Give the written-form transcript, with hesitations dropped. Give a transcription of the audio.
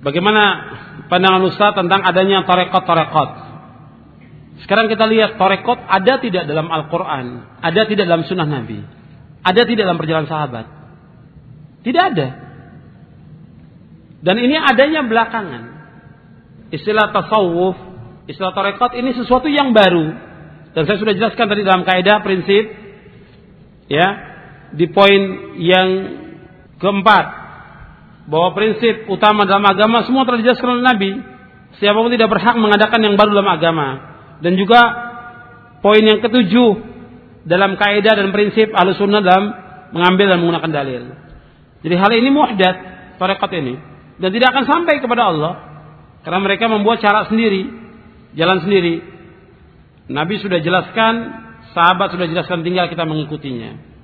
Bagaimana pandangan Ustaz tentang adanya tarekat-tarekat? Sekarang kita lihat tarekat ada tidak dalam Al-Quran, ada tidak dalam Sunnah Nabi, ada tidak dalam perjalanan sahabat? Tidak ada. Dan ini adanya belakangan. Istilah tasawuf, istilah tarekat ini sesuatu yang baru. Dan saya sudah jelaskan tadi dalam kaidah prinsip, ya, di poin yang keempat, bahwa prinsip utama dalam agama semua telah dijelaskan oleh Nabi. Siapapun tidak berhak mengadakan yang baru dalam agama. Dan juga poin yang ketujuh dalam kaidah dan prinsip Ahlussunnah dalam mengambil dan menggunakan dalil. Jadi hal ini muhdath, tarekat ini, dan tidak akan sampai kepada Allah karena mereka membuat cara sendiri, jalan sendiri. Nabi sudah jelaskan, sahabat sudah jelaskan, tinggal kita mengikutinya.